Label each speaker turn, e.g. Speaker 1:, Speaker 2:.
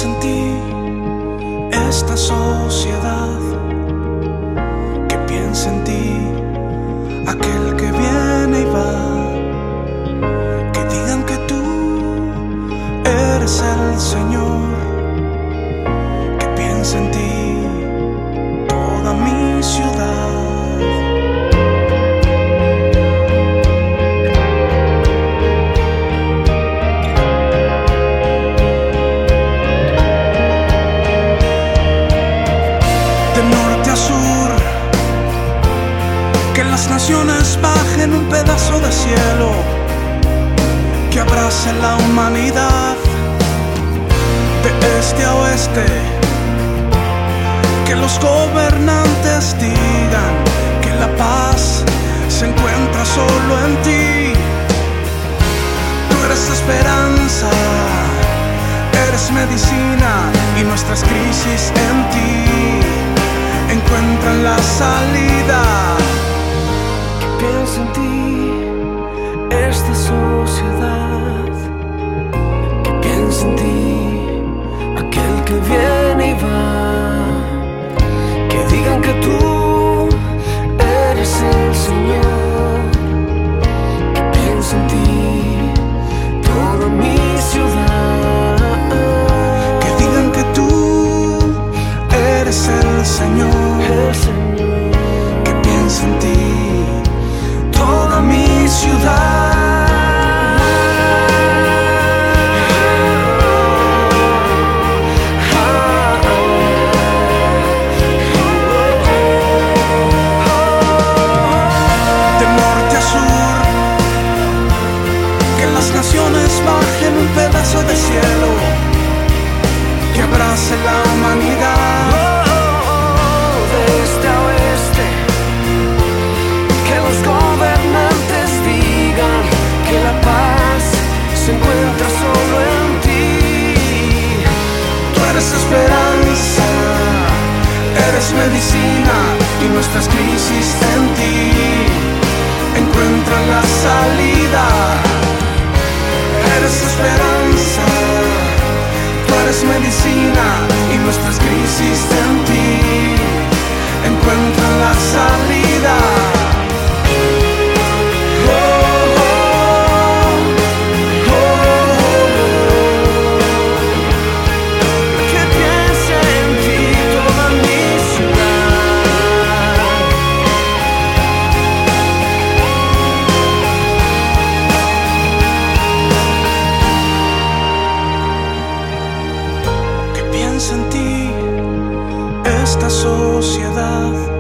Speaker 1: piensa en ti esta sociedad, que piensa en ti aquel que viene y va, que digan que tú eres el Señor, que piensa en ti toda mi ciudad. Que las naciones bajen un pedazo de cielo, que abrace la humanidad de este a oeste, que los gobernantes digan que la paz se encuentra solo en ti. Tú eres esperanza, eres medicina, y nuestras crisis en ti encuentran la salida.
Speaker 2: Piensa en ti esta sociedad, que piensa en ti aquel que viene y va, que digan que tú eres el Señor, que piensa en ti toda mi ciudad,
Speaker 1: que digan que tú eres el Señor, que piensa en ti toda mi ciudad. De norte a sur, que las naciones bajen un pedazo de cielo, que abrace la humanidad.
Speaker 2: De este a oeste, que los gobernantes digan que la paz se encuentra solo en ti.
Speaker 1: Tú eres esperanza, eres medicina, y nuestras crisis en ti encuentran la salida. Eres esperanza, tú eres medicina, y nuestras crisis en ti encuentran la salida. Piensa en ti esta sociedad,